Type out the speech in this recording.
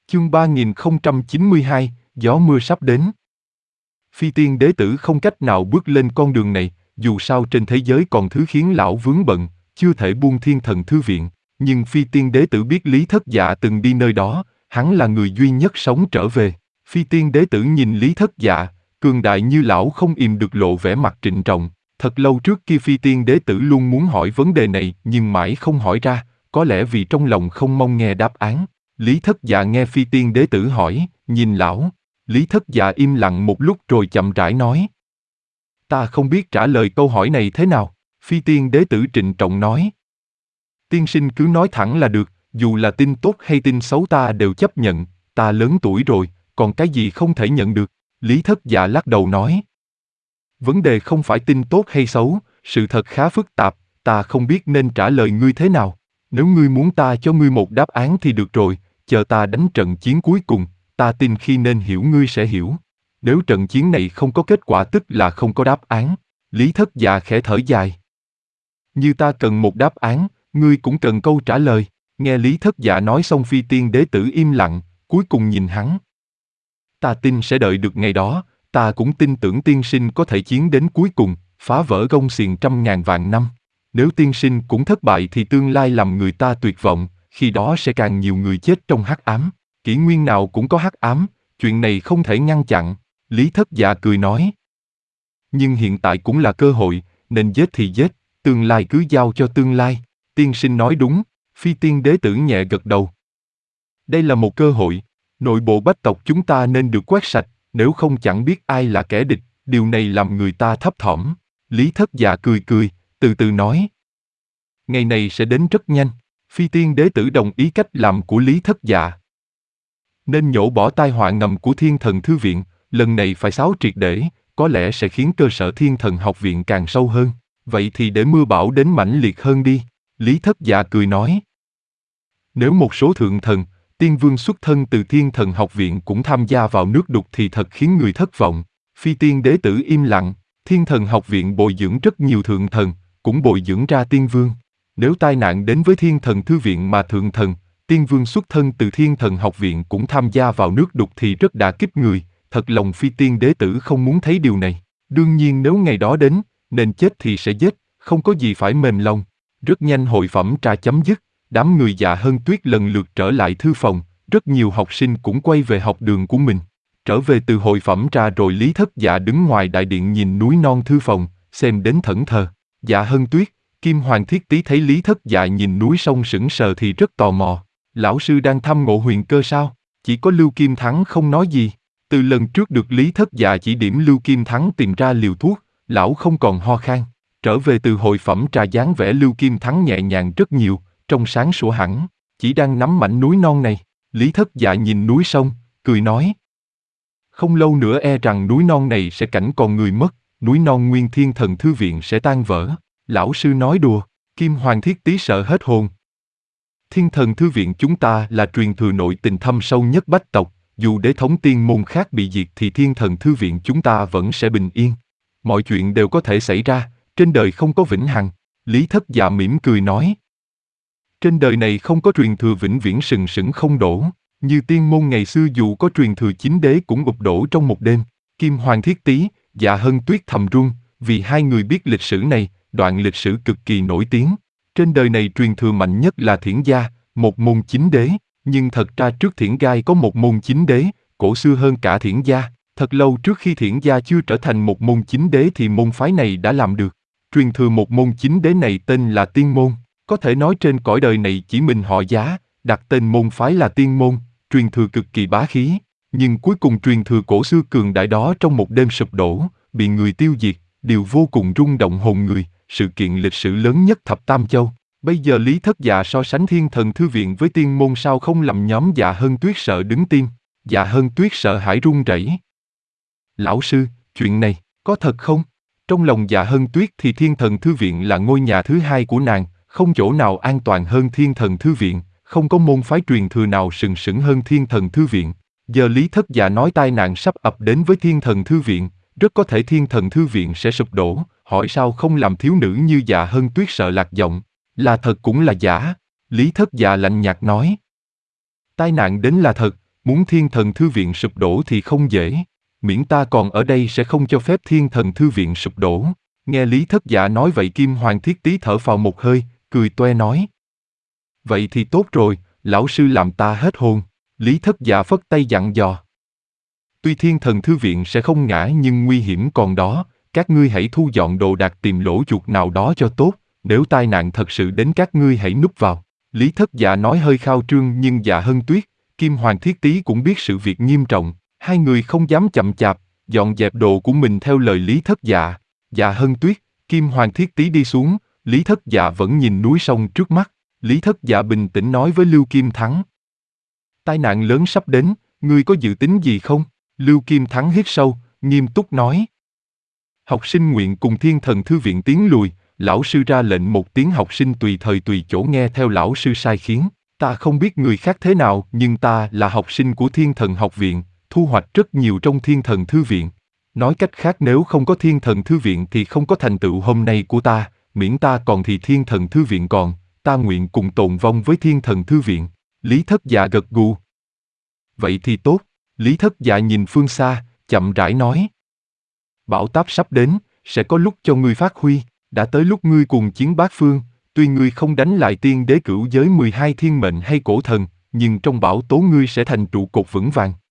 Chương 3092, gió mưa sắp đến. Phi tiên đế tử không cách nào bước lên con đường này, dù sao trên thế giới còn thứ khiến lão vướng bận, chưa thể buông Thiên Thần Thư Viện. Nhưng Phi tiên đế tử biết Lý Thất Dạ từng đi nơi đó, hắn là người duy nhất sống trở về. Phi tiên đế tử nhìn Lý Thất Dạ, cường đại như lão không im được lộ vẻ mặt trịnh trọng. Thật lâu trước kia Phi tiên đế tử luôn muốn hỏi vấn đề này nhưng mãi không hỏi ra, có lẽ vì trong lòng không mong nghe đáp án. Lý Thất Dạ nghe Phi tiên đế tử hỏi, nhìn lão. Lý Thất Dạ im lặng một lúc rồi chậm rãi nói. Ta không biết trả lời câu hỏi này thế nào. Phi tiên đế tử trịnh trọng nói. Tiên sinh cứ nói thẳng là được, dù là tin tốt hay tin xấu ta đều chấp nhận, ta lớn tuổi rồi, còn cái gì không thể nhận được. Lý Thất Dạ lắc đầu nói. Vấn đề không phải tin tốt hay xấu, sự thật khá phức tạp, ta không biết nên trả lời ngươi thế nào. Nếu ngươi muốn ta cho ngươi một đáp án thì được rồi, chờ ta đánh trận chiến cuối cùng, ta tin khi nên hiểu ngươi sẽ hiểu. Nếu trận chiến này không có kết quả tức là không có đáp án. Lý Thất Dạ khẽ thở dài. Như ta cần một đáp án, ngươi cũng cần câu trả lời. Nghe Lý Thất Dạ nói xong Phi tiên đế tử im lặng, cuối cùng nhìn hắn. Ta tin sẽ đợi được ngày đó, ta cũng tin tưởng tiên sinh có thể chiến đến cuối cùng, phá vỡ gông xiềng trăm ngàn vạn năm. Nếu tiên sinh cũng thất bại thì tương lai làm người ta tuyệt vọng, khi đó sẽ càng nhiều người chết trong hắc ám. Kỷ nguyên nào cũng có hắc ám, chuyện này không thể ngăn chặn. Lý Thất Dạ cười nói. Nhưng hiện tại cũng là cơ hội, nên giết thì giết, tương lai cứ giao cho tương lai. Tiên sinh nói đúng, Phi tiên đế tử nhẹ gật đầu. Đây là một cơ hội, nội bộ bách tộc chúng ta nên được quét sạch, nếu không chẳng biết ai là kẻ địch, điều này làm người ta thấp thỏm. Lý Thất Dạ cười cười, từ từ nói. Ngày này sẽ đến rất nhanh. Phi tiên đế tử đồng ý cách làm của Lý Thất Dạ. Nên nhổ bỏ tai họa ngầm của Thiên Thần Thư Viện, lần này phải xáo triệt để, có lẽ sẽ khiến cơ sở Thiên Thần Học Viện càng sâu hơn. Vậy thì để mưa bão đến mãnh liệt hơn đi. Lý Thất Dạ cười nói. Nếu một số thượng thần, tiên vương xuất thân từ Thiên Thần Học Viện cũng tham gia vào nước đục thì thật khiến người thất vọng. Phi tiên đế tử im lặng, Thiên Thần Học Viện bồi dưỡng rất nhiều thượng thần, cũng bồi dưỡng ra tiên vương. Nếu tai nạn đến với Thiên Thần Thư Viện mà thượng thần, tiên vương xuất thân từ Thiên Thần Học Viện cũng tham gia vào nước đục thì rất đả kích người, thật lòng Phi tiên đế tử không muốn thấy điều này. Đương nhiên nếu ngày đó đến, nên chết thì sẽ giết, không có gì phải mềm lòng. Rất nhanh hội phẩm trà chấm dứt, đám người Dạ Hân Tuyết lần lượt trở lại thư phòng, rất nhiều học sinh cũng quay về học đường của mình. Trở về từ hội phẩm trà rồi Lý Thất Dạ đứng ngoài đại điện nhìn núi non thư phòng, xem đến thẫn thờ. Dạ Hân Tuyết, Kim Hoàng Thiết Tý thấy Lý Thất Dạ nhìn núi sông sững sờ thì rất tò mò. Lão sư đang thăm ngộ huyền cơ sao? Chỉ có Lưu Kim Thắng không nói gì. Từ lần trước được Lý Thất Dạ chỉ điểm Lưu Kim Thắng tìm ra liều thuốc, lão không còn ho khan. Trở về từ hội phẩm trà dáng vẻ Lưu Kim Thắng nhẹ nhàng rất nhiều, trong sáng sủa hẳn, chỉ đang nắm mảnh núi non này. Lý Thất Dạ nhìn núi sông, cười nói. Không lâu nữa e rằng núi non này sẽ cảnh còn người mất, núi non Nguyên Thiên Thần Thư Viện sẽ tan vỡ. Lão sư nói đùa, Kim Hoàng Thiết Tý sợ hết hồn. Thiên Thần Thư Viện chúng ta là truyền thừa nội tình thâm sâu nhất bách tộc, dù đế thống tiên môn khác bị diệt thì Thiên Thần Thư Viện chúng ta vẫn sẽ bình yên. Mọi chuyện đều có thể xảy ra, trên đời không có vĩnh hằng. Lý Thất Dạ mỉm cười nói. Trên đời này không có truyền thừa vĩnh viễn sừng sững không đổ, như tiên môn ngày xưa dù có truyền thừa 9 đế cũng ụp đổ trong một đêm. Kim Hoàng Thiết Tý, Dạ Hân Tuyết thầm run, vì hai người biết lịch sử này, đoạn lịch sử cực kỳ nổi tiếng. Trên đời này truyền thừa mạnh nhất là Thiển Gia, một môn 9 đế, nhưng thật ra trước Thiển Gai có một môn 9 đế, cổ xưa hơn cả Thiển Gia. Thật lâu trước khi Thiển Gia chưa trở thành một môn 9 đế thì môn phái này đã làm được. Truyền thừa một môn 9 đế này tên là Tiên Môn, có thể nói trên cõi đời này chỉ mình họ Giá, đặt tên môn phái là Tiên Môn, truyền thừa cực kỳ bá khí. Nhưng cuối cùng truyền thừa cổ xưa cường đại đó trong một đêm sụp đổ, bị người tiêu diệt, điều vô cùng rung động hồn người, sự kiện lịch sử lớn nhất thập Tam Châu. Bây giờ Lý Thất Dạ so sánh Thiên Thần Thư Viện với Tiên Môn sao không làm nhóm Dạ Hân Tuyết sợ đứng tim. Dạ Hân Tuyết sợ hãi run rẩy. Lão sư, chuyện này, có thật không? Trong lòng Dạ Hân Tuyết thì Thiên Thần Thư Viện là ngôi nhà thứ hai của nàng, không chỗ nào an toàn hơn Thiên Thần Thư Viện, không có môn phái truyền thừa nào sừng sững hơn Thiên Thần Thư Viện. Giờ Lý Thất Dạ nói tai nạn sắp ập đến với Thiên Thần Thư Viện, rất có thể Thiên Thần Thư Viện sẽ sụp đổ, hỏi sao không làm thiếu nữ như Dạ Hân Tuyết sợ lạc giọng. Là thật cũng là giả. Lý Thất Dạ lạnh nhạt nói. Tai nạn đến là thật, Muốn Thiên Thần Thư Viện sụp đổ thì không dễ. Miễn ta còn ở đây sẽ không cho phép Thiên Thần Thư Viện sụp đổ. Nghe Lý Thất Dạ nói vậy Kim Hoàng Thiết Tý thở phào một hơi, cười toe nói. Vậy thì tốt rồi, lão sư làm ta hết hồn. Lý Thất Dạ phất tay dặn dò. Tuy Thiên Thần Thư Viện sẽ không ngã nhưng nguy hiểm còn đó, các ngươi hãy thu dọn đồ đạc tìm lỗ chuột nào đó cho tốt, nếu tai nạn thật sự đến các ngươi hãy núp vào. Lý Thất Dạ nói hơi khao trương nhưng Dạ Hân Tuyết, Kim Hoàng Thiết Tý cũng biết sự việc nghiêm trọng, hai người không dám chậm chạp, dọn dẹp đồ của mình theo lời Lý Thất Dạ. Dạ Hân Tuyết, Kim Hoàng Thiết Tý đi xuống, Lý Thất Dạ vẫn nhìn núi sông trước mắt. Lý Thất Dạ bình tĩnh nói với Lưu Kim Thắng. Tai nạn lớn sắp đến, ngươi có dự tính gì không? Lưu Kim Thắng hít sâu, nghiêm túc nói. Học sinh nguyện cùng Thiên Thần Thư Viện tiến lùi, lão sư ra lệnh một tiếng học sinh tùy thời tùy chỗ nghe theo lão sư sai khiến. Ta không biết người khác thế nào nhưng ta là học sinh của Thiên Thần Học Viện, thu hoạch rất nhiều trong Thiên Thần Thư Viện. Nói cách khác nếu không có Thiên Thần Thư Viện thì không có thành tựu hôm nay của ta, miễn ta còn thì Thiên Thần Thư Viện còn, ta nguyện cùng tồn vong với Thiên Thần Thư Viện. Lý Thất Dạ gật gù. Vậy thì tốt, Lý Thất Dạ nhìn phương xa, chậm rãi nói. Bão táp sắp đến, sẽ có lúc cho ngươi phát huy, đã tới lúc ngươi cùng chiến bát phương, tuy ngươi không đánh lại tiên đế cửu giới 12 thiên mệnh hay cổ thần, nhưng trong bão tố ngươi sẽ thành trụ cột vững vàng.